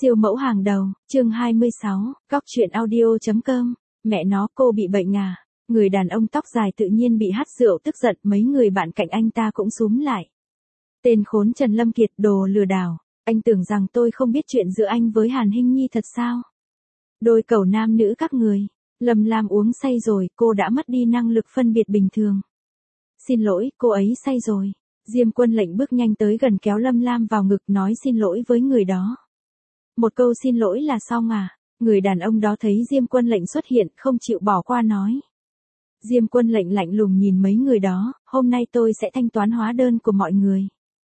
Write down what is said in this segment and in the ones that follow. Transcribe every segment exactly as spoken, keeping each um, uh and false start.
Siêu mẫu hàng đầu, chương hai mươi sáu, Cóc truyện audio.com, mẹ nó cô bị bệnh à, người đàn ông tóc dài tự nhiên bị hắt rượu tức giận, mấy người bạn cạnh anh ta cũng xúm lại. Tên khốn Trần Lâm Kiệt, đồ lừa đảo, anh tưởng rằng tôi không biết chuyện giữa anh với Hàn Hinh Nhi thật sao? Đôi cẩu nam nữ các người, Lâm Lam uống say rồi, cô đã mất đi năng lực phân biệt bình thường. Xin lỗi, cô ấy say rồi. Diêm Quân Lệnh bước nhanh tới gần kéo Lâm Lam vào ngực nói xin lỗi với người đó. Một câu xin lỗi là xong à? Người đàn ông đó thấy Diêm Quân Lệnh xuất hiện không chịu bỏ qua nói. Diêm Quân Lệnh lạnh lùng nhìn mấy người đó, hôm nay tôi sẽ thanh toán hóa đơn của mọi người.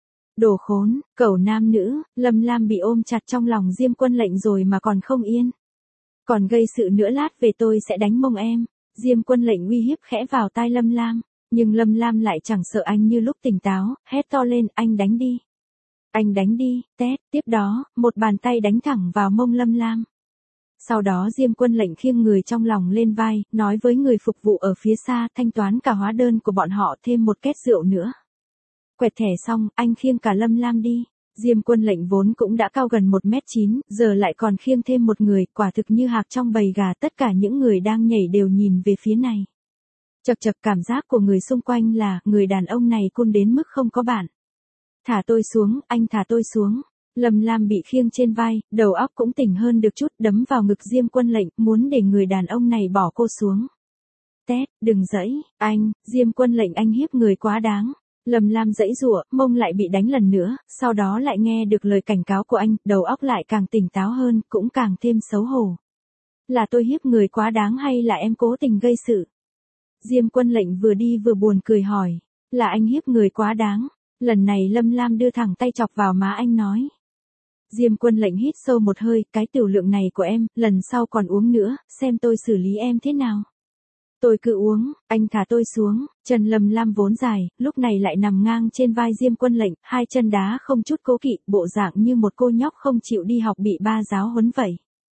Đồ khốn, cẩu nam nữ, Lâm Lam bị ôm chặt trong lòng Diêm Quân Lệnh rồi mà còn không yên. Còn gây sự nữa lát về tôi sẽ đánh mông em. Diêm Quân Lệnh uy hiếp khẽ vào tai Lâm Lam. Nhưng Lâm Lam lại chẳng sợ anh như lúc tỉnh táo, hét to lên, anh đánh đi. Anh đánh đi, tét, tiếp đó, một bàn tay đánh thẳng vào mông Lâm Lam. Sau đó Diêm Quân Lệnh khiêng người trong lòng lên vai, nói với người phục vụ ở phía xa thanh toán cả hóa đơn của bọn họ thêm một két rượu nữa. Quẹt thẻ xong, anh khiêng cả Lâm Lam đi. Diêm Quân Lệnh vốn cũng đã cao gần một mét chín, giờ lại còn khiêng thêm một người, quả thực như hạc trong bầy gà, tất cả những người đang nhảy đều nhìn về phía này. Chật chật, cảm giác của người xung quanh là, người đàn ông này cun đến mức không có bạn. Thả tôi xuống, anh thả tôi xuống. Lâm Lam bị khiêng trên vai, đầu óc cũng tỉnh hơn được chút, đấm vào ngực Diêm Quân Lệnh, muốn để người đàn ông này bỏ cô xuống. Tét, đừng giãy, anh, Diêm Quân Lệnh, anh hiếp người quá đáng. Lâm Lam giãy giụa, mông lại bị đánh lần nữa, sau đó lại nghe được lời cảnh cáo của anh, đầu óc lại càng tỉnh táo hơn, cũng càng thêm xấu hổ. Là tôi hiếp người quá đáng hay là em cố tình gây sự? Diêm Quân Lệnh vừa đi vừa buồn cười hỏi, là anh hiếp người quá đáng. Lần này Lâm Lam đưa thẳng tay chọc vào má anh nói. Diêm Quân Lệnh hít sâu một hơi, cái tiểu lượng này của em, lần sau còn uống nữa, xem tôi xử lý em thế nào. Tôi cứ uống, anh thả tôi xuống. Chân Lâm Lam vốn dài, lúc này lại nằm ngang trên vai Diêm Quân Lệnh, hai chân đá không chút cố kỵ, bộ dạng như một cô nhóc không chịu đi học bị ba giáo huấn vậy.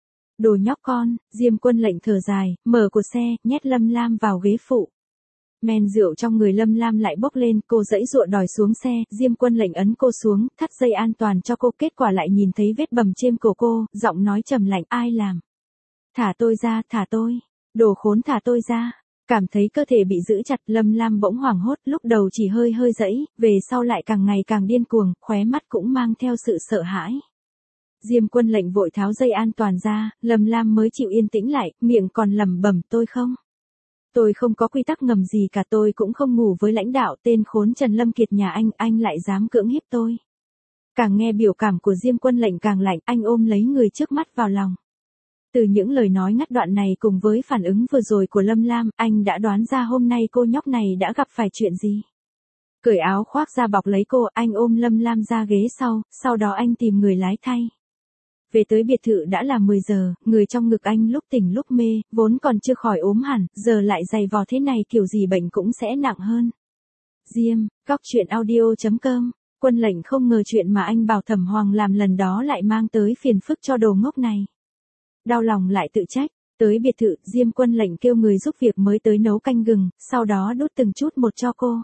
Đồ nhóc con, Diêm Quân Lệnh thở dài, mở cửa xe, nhét Lâm Lam vào ghế phụ. Men rượu trong người Lâm Lam lại bốc lên, cô giãy giụa đòi xuống xe, Diêm Quân Lệnh ấn cô xuống, thắt dây an toàn cho cô, kết quả lại nhìn thấy vết bầm trên cổ cô, giọng nói trầm lạnh, ai làm? Thả tôi ra, thả tôi. Đồ khốn, thả tôi ra. Cảm thấy cơ thể bị giữ chặt, Lâm Lam bỗng hoảng hốt, lúc đầu chỉ hơi hơi giãy, về sau lại càng ngày càng điên cuồng, khóe mắt cũng mang theo sự sợ hãi. Diêm Quân Lệnh vội tháo dây an toàn ra, Lâm Lam mới chịu yên tĩnh lại, miệng còn lẩm bẩm, tôi không. Tôi không có quy tắc ngầm gì cả, tôi cũng không ngủ với lãnh đạo tên khốn Trần Lâm Kiệt nhà anh, anh lại dám cưỡng hiếp tôi. Càng nghe biểu cảm của Diêm Quân Lệnh càng lạnh, anh ôm lấy người trước mắt vào lòng. Từ những lời nói ngắt đoạn này cùng với phản ứng vừa rồi của Lâm Lam, anh đã đoán ra hôm nay cô nhóc này đã gặp phải chuyện gì. Cởi áo khoác ra bọc lấy cô, anh ôm Lâm Lam ra ghế sau, sau đó anh tìm người lái thay. Về tới biệt thự đã là mười giờ, người trong ngực anh lúc tỉnh lúc mê, vốn còn chưa khỏi ốm hẳn, giờ lại dày vò thế này kiểu gì bệnh cũng sẽ nặng hơn. Diêm, Cóc truyện audio.com, Quân Lệnh không ngờ chuyện mà anh bảo Thẩm Hoàng làm lần đó lại mang tới phiền phức cho đồ ngốc này. Đau lòng lại tự trách, tới biệt thự, Diêm Quân Lệnh kêu người giúp việc mới tới nấu canh gừng, sau đó đút từng chút một cho cô.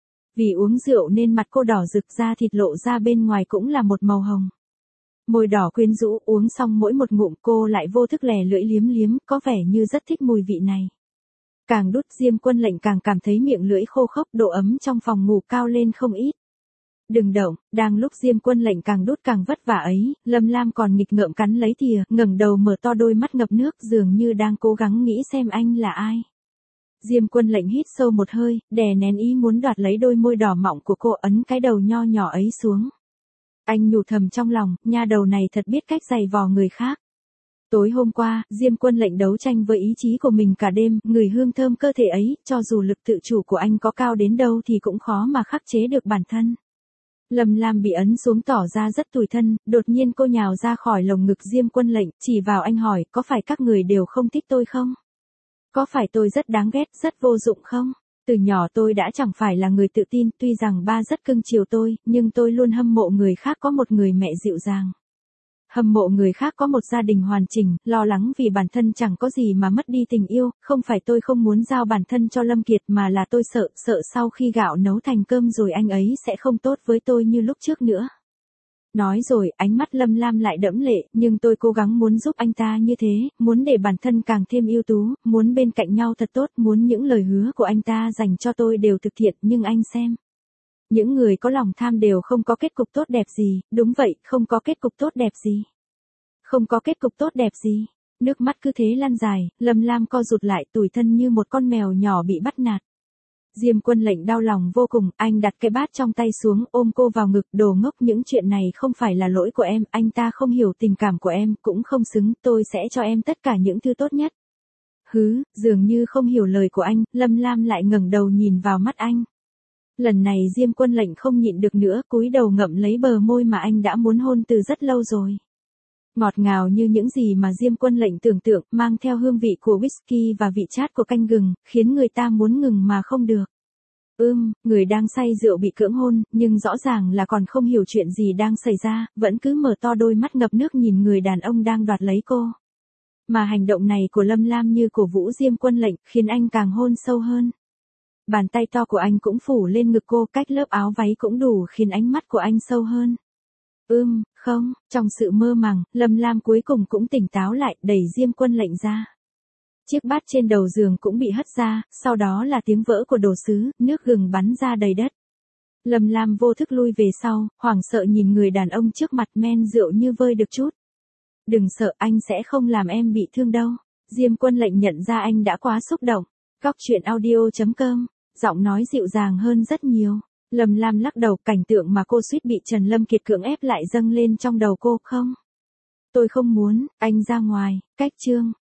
Vì uống rượu nên mặt cô đỏ rực, da thịt lộ ra bên ngoài cũng là một màu hồng. Môi đỏ quyến rũ, uống xong mỗi một ngụm cô lại vô thức lè lưỡi liếm liếm, có vẻ như rất thích mùi vị này. Càng đút Diêm Quân Lệnh càng cảm thấy miệng lưỡi khô khốc, độ ấm trong phòng ngủ cao lên không ít. Đừng động, đang lúc Diêm Quân Lệnh càng đút càng vất vả ấy, Lâm Lam còn nghịch ngợm cắn lấy thìa, ngẩng đầu mở to đôi mắt ngập nước dường như đang cố gắng nghĩ xem anh là ai. Diêm Quân Lệnh hít sâu một hơi, đè nén ý muốn đoạt lấy đôi môi đỏ mọng của cô, ấn cái đầu nho nhỏ ấy xuống. Anh nhủ thầm trong lòng, nha đầu này thật biết cách giày vò người khác. Tối hôm qua, Diêm Quân Lệnh đấu tranh với ý chí của mình cả đêm, người hương thơm cơ thể ấy, cho dù lực tự chủ của anh có cao đến đâu thì cũng khó mà khắc chế được bản thân. Lâm Lam bị ấn xuống tỏ ra rất tủi thân, đột nhiên cô nhào ra khỏi lồng ngực Diêm Quân Lệnh, chỉ vào anh hỏi, có phải các người đều không thích tôi không? Có phải tôi rất đáng ghét, rất vô dụng không? Từ nhỏ tôi đã chẳng phải là người tự tin, tuy rằng ba rất cưng chiều tôi, nhưng tôi luôn hâm mộ người khác có một người mẹ dịu dàng. Hâm mộ người khác có một gia đình hoàn chỉnh, lo lắng vì bản thân chẳng có gì mà mất đi tình yêu, không phải tôi không muốn giao bản thân cho Lâm Kiệt mà là tôi sợ, sợ sau khi gạo nấu thành cơm rồi anh ấy sẽ không tốt với tôi như lúc trước nữa. Nói rồi, ánh mắt Lâm Lam lại đẫm lệ, nhưng tôi cố gắng muốn giúp anh ta như thế, muốn để bản thân càng thêm ưu tú, muốn bên cạnh nhau thật tốt, muốn những lời hứa của anh ta dành cho tôi đều thực hiện, nhưng anh xem. Những người có lòng tham đều không có kết cục tốt đẹp gì, đúng vậy, không có kết cục tốt đẹp gì. Không có kết cục tốt đẹp gì. Nước mắt cứ thế lan dài, Lâm Lam co rụt lại tủi thân như một con mèo nhỏ bị bắt nạt. Diêm Quân Lệnh đau lòng vô cùng, anh đặt cái bát trong tay xuống, ôm cô vào ngực, đồ ngốc, những chuyện này không phải là lỗi của em, anh ta không hiểu tình cảm của em, cũng không xứng, tôi sẽ cho em tất cả những thứ tốt nhất. Hứ, dường như không hiểu lời của anh, Lâm Lam lại ngẩng đầu nhìn vào mắt anh. Lần này Diêm Quân Lệnh không nhịn được nữa, cúi đầu ngậm lấy bờ môi mà anh đã muốn hôn từ rất lâu rồi. Ngọt ngào như những gì mà Diêm Quân Lệnh tưởng tượng, mang theo hương vị của whisky và vị chát của canh gừng, khiến người ta muốn ngừng mà không được. Ưm, người đang say rượu bị cưỡng hôn, nhưng rõ ràng là còn không hiểu chuyện gì đang xảy ra, vẫn cứ mở to đôi mắt ngập nước nhìn người đàn ông đang đoạt lấy cô. Mà hành động này của Lâm Lam như cổ vũ Diêm Quân Lệnh, khiến anh càng hôn sâu hơn. Bàn tay to của anh cũng phủ lên ngực cô, cách lớp áo váy cũng đủ khiến ánh mắt của anh sâu hơn. Ưm, không, trong sự mơ màng, Lâm Lam cuối cùng cũng tỉnh táo lại, đẩy Diêm Quân Lệnh ra. Chiếc bát trên đầu giường cũng bị hất ra, sau đó là tiếng vỡ của đồ sứ, nước gừng bắn ra đầy đất. Lâm Lam vô thức lui về sau, hoảng sợ nhìn người đàn ông trước mặt, men rượu như vơi được chút. Đừng sợ, anh sẽ không làm em bị thương đâu. Diêm Quân Lệnh nhận ra anh đã quá xúc động. Cóc truyện audio chấm com, giọng nói dịu dàng hơn rất nhiều. Lâm Lam lắc đầu, cảnh tượng mà cô suýt bị Trần Lâm Kiệt cưỡng ép lại dâng lên trong đầu cô. Không. Tôi không muốn, anh ra ngoài, cách chương.